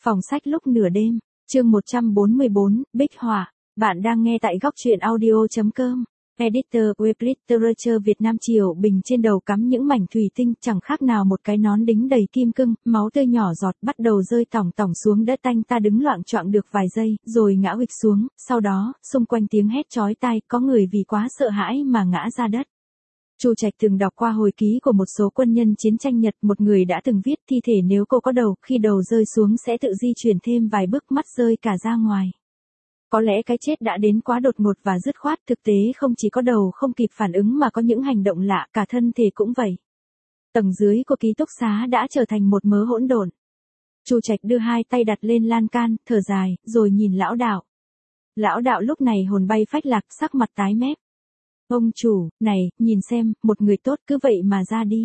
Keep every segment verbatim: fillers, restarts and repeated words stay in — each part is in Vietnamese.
Phòng sách lúc nửa đêm, chương một trăm bốn mươi bốn, Bích Họa. Bạn đang nghe tại góc truyện audio chấm com. Editor Web Literature Việt Nam. Triều Bình trên đầu cắm những mảnh thủy tinh, chẳng khác nào một cái nón đính đầy kim cương, máu tươi nhỏ giọt bắt đầu rơi tỏng tỏng xuống đất. Anh ta đứng loạng choạng được vài giây, rồi ngã huỵch xuống, sau đó, xung quanh tiếng hét chói tai, có người vì quá sợ hãi mà ngã ra đất. Chu Trạch từng đọc qua hồi ký của một số quân nhân chiến tranh Nhật, một người đã từng viết thi thể nếu cô có đầu, khi đầu rơi xuống sẽ tự di chuyển thêm vài bước, mắt rơi cả ra ngoài. Có lẽ cái chết đã đến quá đột ngột và dứt khoát, thực tế không chỉ có đầu không kịp phản ứng mà có những hành động lạ, cả thân thể cũng vậy. Tầng dưới của ký túc xá đã trở thành một mớ hỗn độn. Chu Trạch đưa hai tay đặt lên lan can, thở dài, rồi nhìn lão đạo. Lão đạo lúc này hồn bay phách lạc, sắc mặt tái mét. Ông chủ, này, nhìn xem, một người tốt cứ vậy mà ra đi.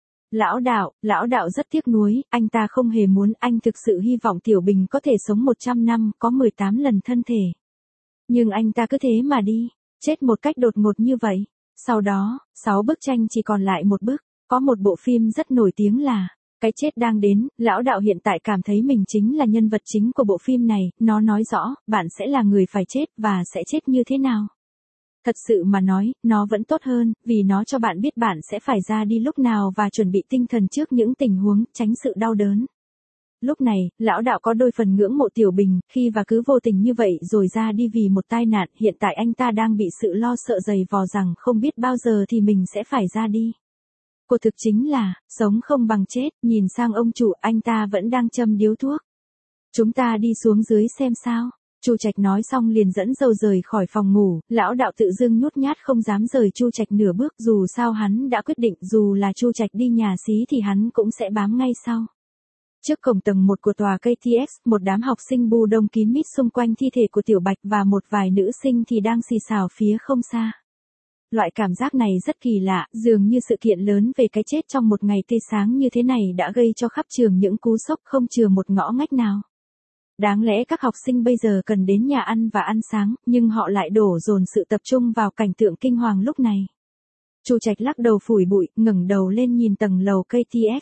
Lão đạo, lão đạo rất tiếc nuối, anh ta không hề muốn, anh thực sự hy vọng Tiểu Bình có thể sống một trăm năm, có mười tám lần thân thể. Nhưng anh ta cứ thế mà đi, chết một cách đột ngột như vậy. Sau đó, sáu bức tranh chỉ còn lại một bức, có một bộ phim rất nổi tiếng là Cái chết đang đến. Lão đạo hiện tại cảm thấy mình chính là nhân vật chính của bộ phim này, nó nói rõ, bạn sẽ là người phải chết, và sẽ chết như thế nào. Thật sự mà nói, nó vẫn tốt hơn, vì nó cho bạn biết bạn sẽ phải ra đi lúc nào và chuẩn bị tinh thần trước những tình huống, tránh sự đau đớn. Lúc này, lão đạo có đôi phần ngưỡng mộ Tiểu Bình, khi và cứ vô tình như vậy rồi ra đi vì một tai nạn. Hiện tại anh ta đang bị sự lo sợ dày vò rằng không biết bao giờ thì mình sẽ phải ra đi. Cô thực chính là, sống không bằng chết. Nhìn sang ông chủ, anh ta vẫn đang châm điếu thuốc. Chúng ta đi xuống dưới xem sao. Chu Trạch nói xong liền dẫn dâu rời khỏi phòng ngủ. Lão đạo tự dưng nhút nhát không dám rời Chu Trạch nửa bước, dù sao hắn đã quyết định, dù là Chu Trạch đi nhà xí thì hắn cũng sẽ bám ngay sau. Trước cổng tầng một của tòa ca tê ét, một đám học sinh bu đông kín mít xung quanh thi thể của Tiểu Bạch và một vài nữ sinh thì đang xì xào phía không xa. Loại cảm giác này rất kỳ lạ, dường như sự kiện lớn về cái chết trong một ngày tươi sáng như thế này đã gây cho khắp trường những cú sốc không chừa một ngõ ngách nào. Đáng lẽ các học sinh bây giờ cần đến nhà ăn và ăn sáng, nhưng họ lại đổ dồn sự tập trung vào cảnh tượng kinh hoàng lúc này. Chu Trạch lắc đầu phủi bụi, ngẩng đầu lên nhìn tầng lầu ca tê ét.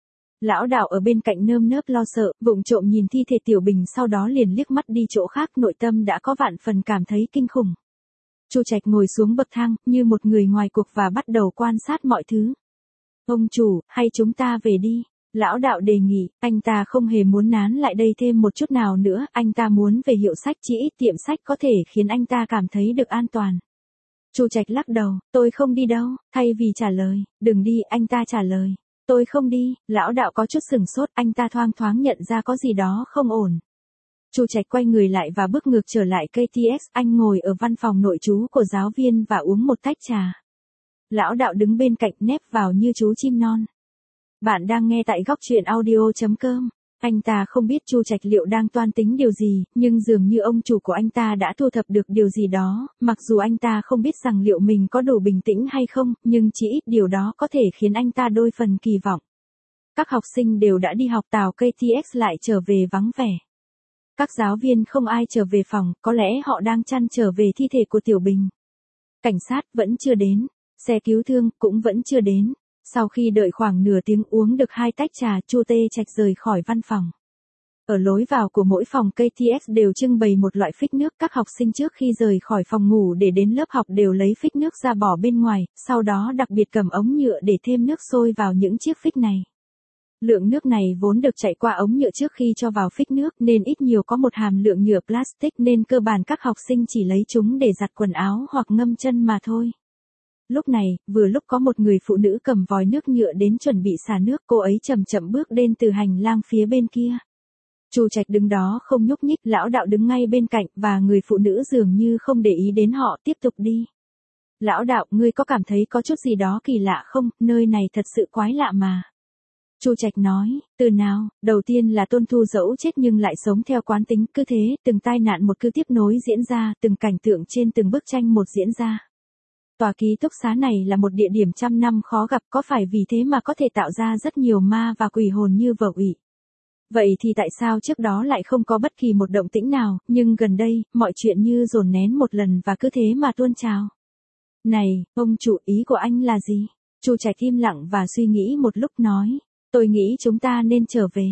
Lão đạo ở bên cạnh nơm nớp lo sợ, vụng trộm nhìn thi thể Tiểu Bình, sau đó liền liếc mắt đi chỗ khác, nội tâm đã có vạn phần cảm thấy kinh khủng. Chu Trạch ngồi xuống bậc thang, như một người ngoài cuộc và bắt đầu quan sát mọi thứ. Ông chủ, hay chúng ta về đi? Lão đạo đề nghị, anh ta không hề muốn nán lại đây thêm một chút nào nữa, anh ta muốn về hiệu sách, chỉ ít tiệm sách có thể khiến anh ta cảm thấy được an toàn. Chu Trạch lắc đầu, tôi không đi đâu. Thay vì trả lời, đừng đi, anh ta trả lời, tôi không đi. Lão đạo có chút sửng sốt, anh ta thoang thoáng nhận ra có gì đó không ổn. Chu Trạch quay người lại và bước ngược trở lại ca tê ét, anh ngồi ở văn phòng nội trú của giáo viên và uống một tách trà. Lão đạo đứng bên cạnh nép vào như chú chim non. Bạn đang nghe tại góc truyện audio chấm com. Anh ta không biết Chu Trạch liệu đang toan tính điều gì, nhưng dường như ông chủ của anh ta đã thu thập được điều gì đó, mặc dù anh ta không biết rằng liệu mình có đủ bình tĩnh hay không, nhưng chỉ ít điều đó có thể khiến anh ta đôi phần kỳ vọng. Các học sinh đều đã đi học, tàu ca tê ét lại trở về vắng vẻ. Các giáo viên không ai trở về phòng, có lẽ họ đang trăn trở về thi thể của Tiểu Bình. Cảnh sát vẫn chưa đến, xe cứu thương cũng vẫn chưa đến. Sau khi đợi khoảng nửa tiếng uống được hai tách trà, Chu Tê Trạch rời khỏi văn phòng. Ở lối vào của mỗi phòng ca tê ét đều trưng bày một loại phích nước, các học sinh trước khi rời khỏi phòng ngủ để đến lớp học đều lấy phích nước ra bỏ bên ngoài, sau đó đặc biệt cầm ống nhựa để thêm nước sôi vào những chiếc phích này. Lượng nước này vốn được chạy qua ống nhựa trước khi cho vào phích nước, nên ít nhiều có một hàm lượng nhựa plastic, nên cơ bản các học sinh chỉ lấy chúng để giặt quần áo hoặc ngâm chân mà thôi. Lúc này, vừa lúc có một người phụ nữ cầm vòi nước nhựa đến chuẩn bị xả nước, cô ấy chậm chậm bước lên từ hành lang phía bên kia. Chu Trạch đứng đó không nhúc nhích, lão đạo đứng ngay bên cạnh, và người phụ nữ dường như không để ý đến họ, tiếp tục đi. Lão đạo, ngươi có cảm thấy có chút gì đó kỳ lạ không, nơi này thật sự quái lạ mà. Chu Trạch nói, từ nào, đầu tiên là Tôn Thu dẫu chết nhưng lại sống theo quán tính, cứ thế, từng tai nạn một cứ tiếp nối diễn ra, từng cảnh tượng trên từng bức tranh một diễn ra. Tòa ký túc xá này là một địa điểm trăm năm khó gặp, có phải vì thế mà có thể tạo ra rất nhiều ma và quỷ hồn như vở ủy. Vậy thì tại sao trước đó lại không có bất kỳ một động tĩnh nào, nhưng gần đây, mọi chuyện như dồn nén một lần và cứ thế mà tuôn trào. Này, ông chủ, ý của anh là gì? Chu Trạch im lặng và suy nghĩ một lúc nói, tôi nghĩ chúng ta nên trở về.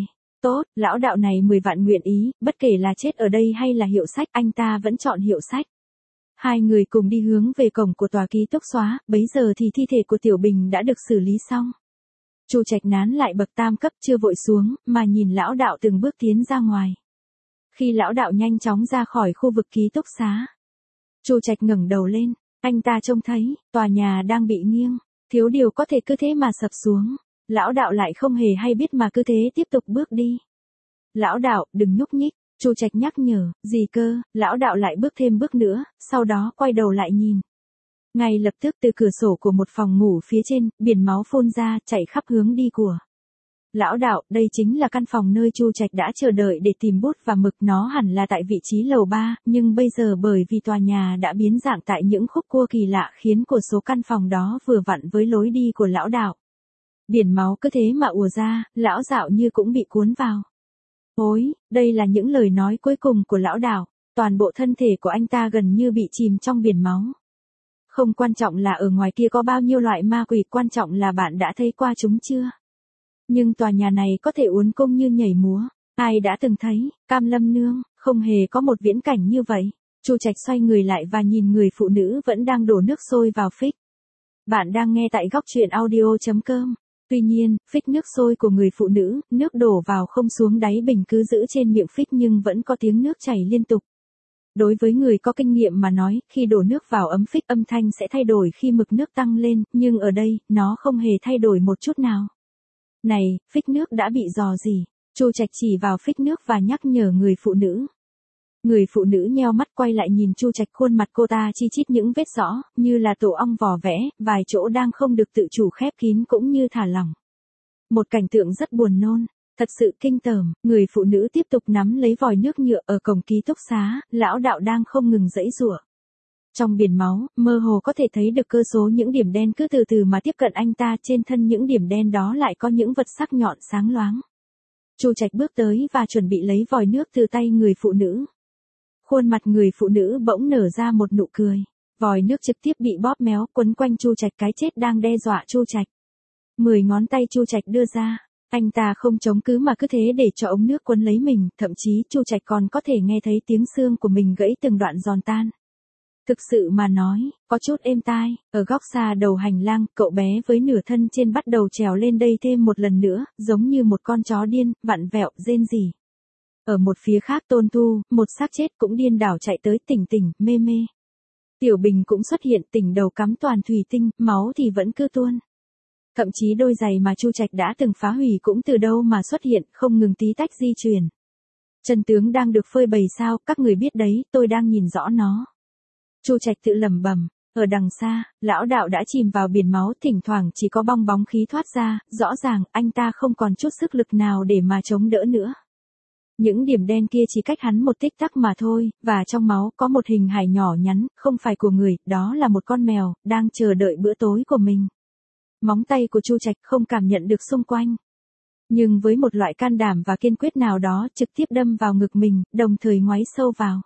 Tốt, lão đạo này mười vạn nguyện ý, bất kể là chết ở đây hay là hiệu sách, anh ta vẫn chọn hiệu sách. Hai người cùng đi hướng về cổng của tòa ký túc xá, bấy giờ thì thi thể của Tiểu Bình đã được xử lý xong. Chu Trạch nán lại bậc tam cấp chưa vội xuống, mà nhìn lão đạo từng bước tiến ra ngoài. Khi lão đạo nhanh chóng ra khỏi khu vực ký túc xá, Chu Trạch ngẩng đầu lên, anh ta trông thấy, tòa nhà đang bị nghiêng, thiếu điều có thể cứ thế mà sập xuống. Lão đạo lại không hề hay biết mà cứ thế tiếp tục bước đi. Lão đạo, đừng nhúc nhích, Chu Trạch nhắc nhở, gì cơ, lão đạo lại bước thêm bước nữa, sau đó quay đầu lại nhìn. Ngay lập tức từ cửa sổ của một phòng ngủ phía trên, biển máu phun ra, chảy khắp hướng đi của. Lão đạo, đây chính là căn phòng nơi Chu Trạch đã chờ đợi để tìm bút và mực, nó hẳn là tại vị trí lầu ba, nhưng bây giờ bởi vì tòa nhà đã biến dạng tại những khúc cua kỳ lạ khiến của số căn phòng đó vừa vặn với lối đi của lão đạo. Biển máu cứ thế mà ùa ra, lão dạo như cũng bị cuốn vào. Ôi, đây là những lời nói cuối cùng của lão đạo, toàn bộ thân thể của anh ta gần như bị chìm trong biển máu. Không quan trọng là ở ngoài kia có bao nhiêu loại ma quỷ, quan trọng là bạn đã thấy qua chúng chưa. Nhưng tòa nhà này có thể uốn cung như nhảy múa, ai đã từng thấy, Cam Lâm Nương, không hề có một viễn cảnh như vậy. Chu Trạch xoay người lại và nhìn người phụ nữ vẫn đang đổ nước sôi vào phích. Bạn đang nghe tại góc truyện audio chấm com. Tuy nhiên, phích nước sôi của người phụ nữ, nước đổ vào không xuống đáy bình cứ giữ trên miệng phích nhưng vẫn có tiếng nước chảy liên tục. Đối với người có kinh nghiệm mà nói, khi đổ nước vào ấm phích âm thanh sẽ thay đổi khi mực nước tăng lên, nhưng ở đây, nó không hề thay đổi một chút nào. Này, phích nước đã bị rò rỉ. Chu Trạch chỉ vào phích nước và nhắc nhở người phụ nữ. Người phụ nữ nheo mắt quay lại nhìn Chu Trạch, khuôn mặt cô ta chi chít những vết rõ, như là tổ ong vò vẽ, vài chỗ đang không được tự chủ khép kín cũng như thả lỏng. Một cảnh tượng rất buồn nôn, thật sự kinh tởm, người phụ nữ tiếp tục nắm lấy vòi nước nhựa ở cổng ký túc xá, lão đạo đang không ngừng giãy giụa. Trong biển máu, mơ hồ có thể thấy được cơ số những điểm đen cứ từ từ mà tiếp cận anh ta, trên thân những điểm đen đó lại có những vật sắc nhọn sáng loáng. Chu Trạch bước tới và chuẩn bị lấy vòi nước từ tay người phụ nữ. Khuôn mặt người phụ nữ bỗng nở ra một nụ cười. Vòi nước trực tiếp bị bóp méo quấn quanh Chu Trạch, cái chết đang đe dọa Chu Trạch. Mười ngón tay Chu Trạch đưa ra, anh ta không chống cứ mà cứ thế để cho ống nước quấn lấy mình, thậm chí Chu Trạch còn có thể nghe thấy tiếng xương của mình gãy từng đoạn giòn tan. Thực sự mà nói, có chút êm tai, ở góc xa đầu hành lang, cậu bé với nửa thân trên bắt đầu trèo lên đây thêm một lần nữa, giống như một con chó điên, vặn vẹo, rên rỉ. Ở một phía khác Tôn Thu, một xác chết cũng điên đảo chạy tới, tỉnh tỉnh, mê mê. Tiểu Bình cũng xuất hiện, tỉnh đầu cắm toàn thủy tinh, máu thì vẫn cứ tuôn. Thậm chí đôi giày mà Chu Trạch đã từng phá hủy cũng từ đâu mà xuất hiện, không ngừng tí tách di chuyển. Chân tướng đang được phơi bày sao, các người biết đấy, tôi đang nhìn rõ nó. Chu Trạch tự lẩm bẩm. Ở đằng xa, lão đạo đã chìm vào biển máu, thỉnh thoảng chỉ có bong bóng khí thoát ra, rõ ràng anh ta không còn chút sức lực nào để mà chống đỡ nữa. Những điểm đen kia chỉ cách hắn một tích tắc mà thôi, và trong máu có một hình hài nhỏ nhắn, không phải của người, đó là một con mèo, đang chờ đợi bữa tối của mình. Móng tay của Chu Trạch không cảm nhận được xung quanh. Nhưng với một loại can đảm và kiên quyết nào đó trực tiếp đâm vào ngực mình, đồng thời ngoáy sâu vào.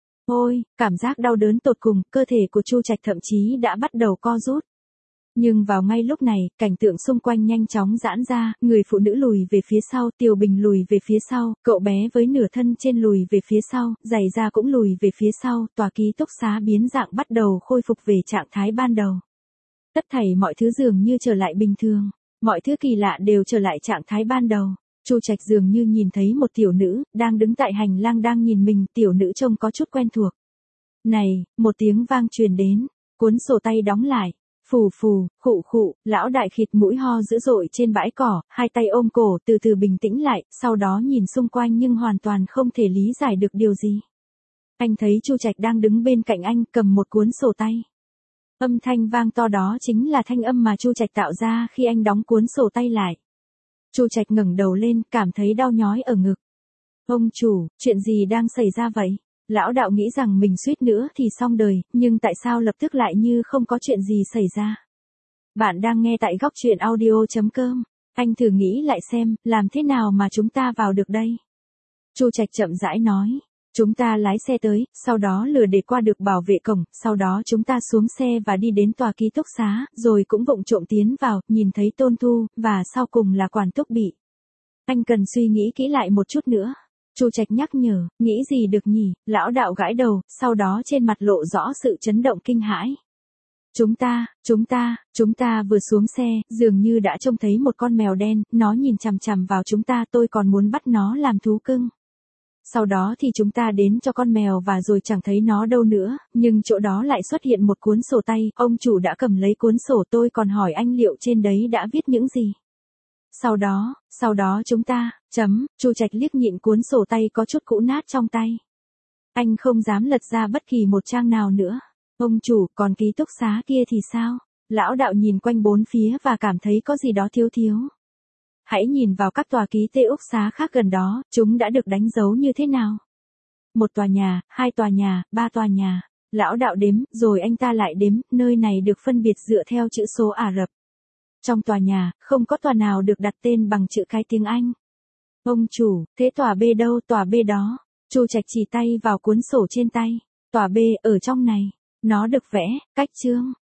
Ôi, cảm giác đau đớn tột cùng, cơ thể của Chu Trạch thậm chí đã bắt đầu co rút. Nhưng vào ngay lúc này, cảnh tượng xung quanh nhanh chóng giãn ra, người phụ nữ lùi về phía sau, Tiểu Bình lùi về phía sau, cậu bé với nửa thân trên lùi về phía sau, giày da cũng lùi về phía sau, tòa ký túc xá biến dạng bắt đầu khôi phục về trạng thái ban đầu. Tất thảy mọi thứ dường như trở lại bình thường, mọi thứ kỳ lạ đều trở lại trạng thái ban đầu. Chu Trạch dường như nhìn thấy một tiểu nữ, đang đứng tại hành lang đang nhìn mình, tiểu nữ trông có chút quen thuộc. Này, một tiếng vang truyền đến, cuốn sổ tay đóng lại, phù phù, khụ khụ, lão đại khịt mũi ho dữ dội trên bãi cỏ, hai tay ôm cổ từ từ bình tĩnh lại, sau đó nhìn xung quanh nhưng hoàn toàn không thể lý giải được điều gì. Anh thấy Chu Trạch đang đứng bên cạnh anh cầm một cuốn sổ tay. Âm thanh vang to đó chính là thanh âm mà Chu Trạch tạo ra khi anh đóng cuốn sổ tay lại. Chu Trạch ngẩng đầu lên, cảm thấy đau nhói ở ngực. Ông chủ, chuyện gì đang xảy ra vậy? Lão đạo nghĩ rằng mình suýt nữa thì xong đời, nhưng tại sao lập tức lại như không có chuyện gì xảy ra? Bạn đang nghe tại góc truyện audio chấm com. Anh thử nghĩ lại xem, làm thế nào mà chúng ta vào được đây? Chu Trạch chậm rãi nói. Chúng ta lái xe tới, sau đó lừa để qua được bảo vệ cổng, sau đó chúng ta xuống xe và đi đến tòa ký túc xá, rồi cũng vụng trộm tiến vào, nhìn thấy Tôn Thu, và sau cùng là Quản Túc Bị. Anh cần suy nghĩ kỹ lại một chút nữa. Chu Trạch nhắc nhở, nghĩ gì được nhỉ, lão đạo gãi đầu, sau đó trên mặt lộ rõ sự chấn động kinh hãi. Chúng ta, chúng ta, chúng ta vừa xuống xe, dường như đã trông thấy một con mèo đen, nó nhìn chằm chằm vào chúng ta, tôi còn muốn bắt nó làm thú cưng. Sau đó thì chúng ta đến cho con mèo và rồi chẳng thấy nó đâu nữa, nhưng chỗ đó lại xuất hiện một cuốn sổ tay, ông chủ đã cầm lấy cuốn sổ, tôi còn hỏi anh liệu trên đấy đã viết những gì. Sau đó, sau đó chúng ta, chấm, Chu Trạch liếc nhịn cuốn sổ tay có chút cũ nát trong tay. Anh không dám lật ra bất kỳ một trang nào nữa. Ông chủ, còn ký túc xá kia thì sao? Lão đạo nhìn quanh bốn phía và cảm thấy có gì đó thiếu thiếu. Hãy nhìn vào các tòa ký túc xá khác gần đó, chúng đã được đánh dấu như thế nào? Một tòa nhà, hai tòa nhà, ba tòa nhà. Lão đạo đếm, rồi anh ta lại đếm, nơi này được phân biệt dựa theo chữ số Ả Rập. Trong tòa nhà, không có tòa nào được đặt tên bằng chữ cái tiếng Anh. Ông chủ, thế tòa B đâu, tòa B đó? Chu Trạch chỉ tay vào cuốn sổ trên tay. Tòa B, ở trong này. Nó được vẽ, cách chương,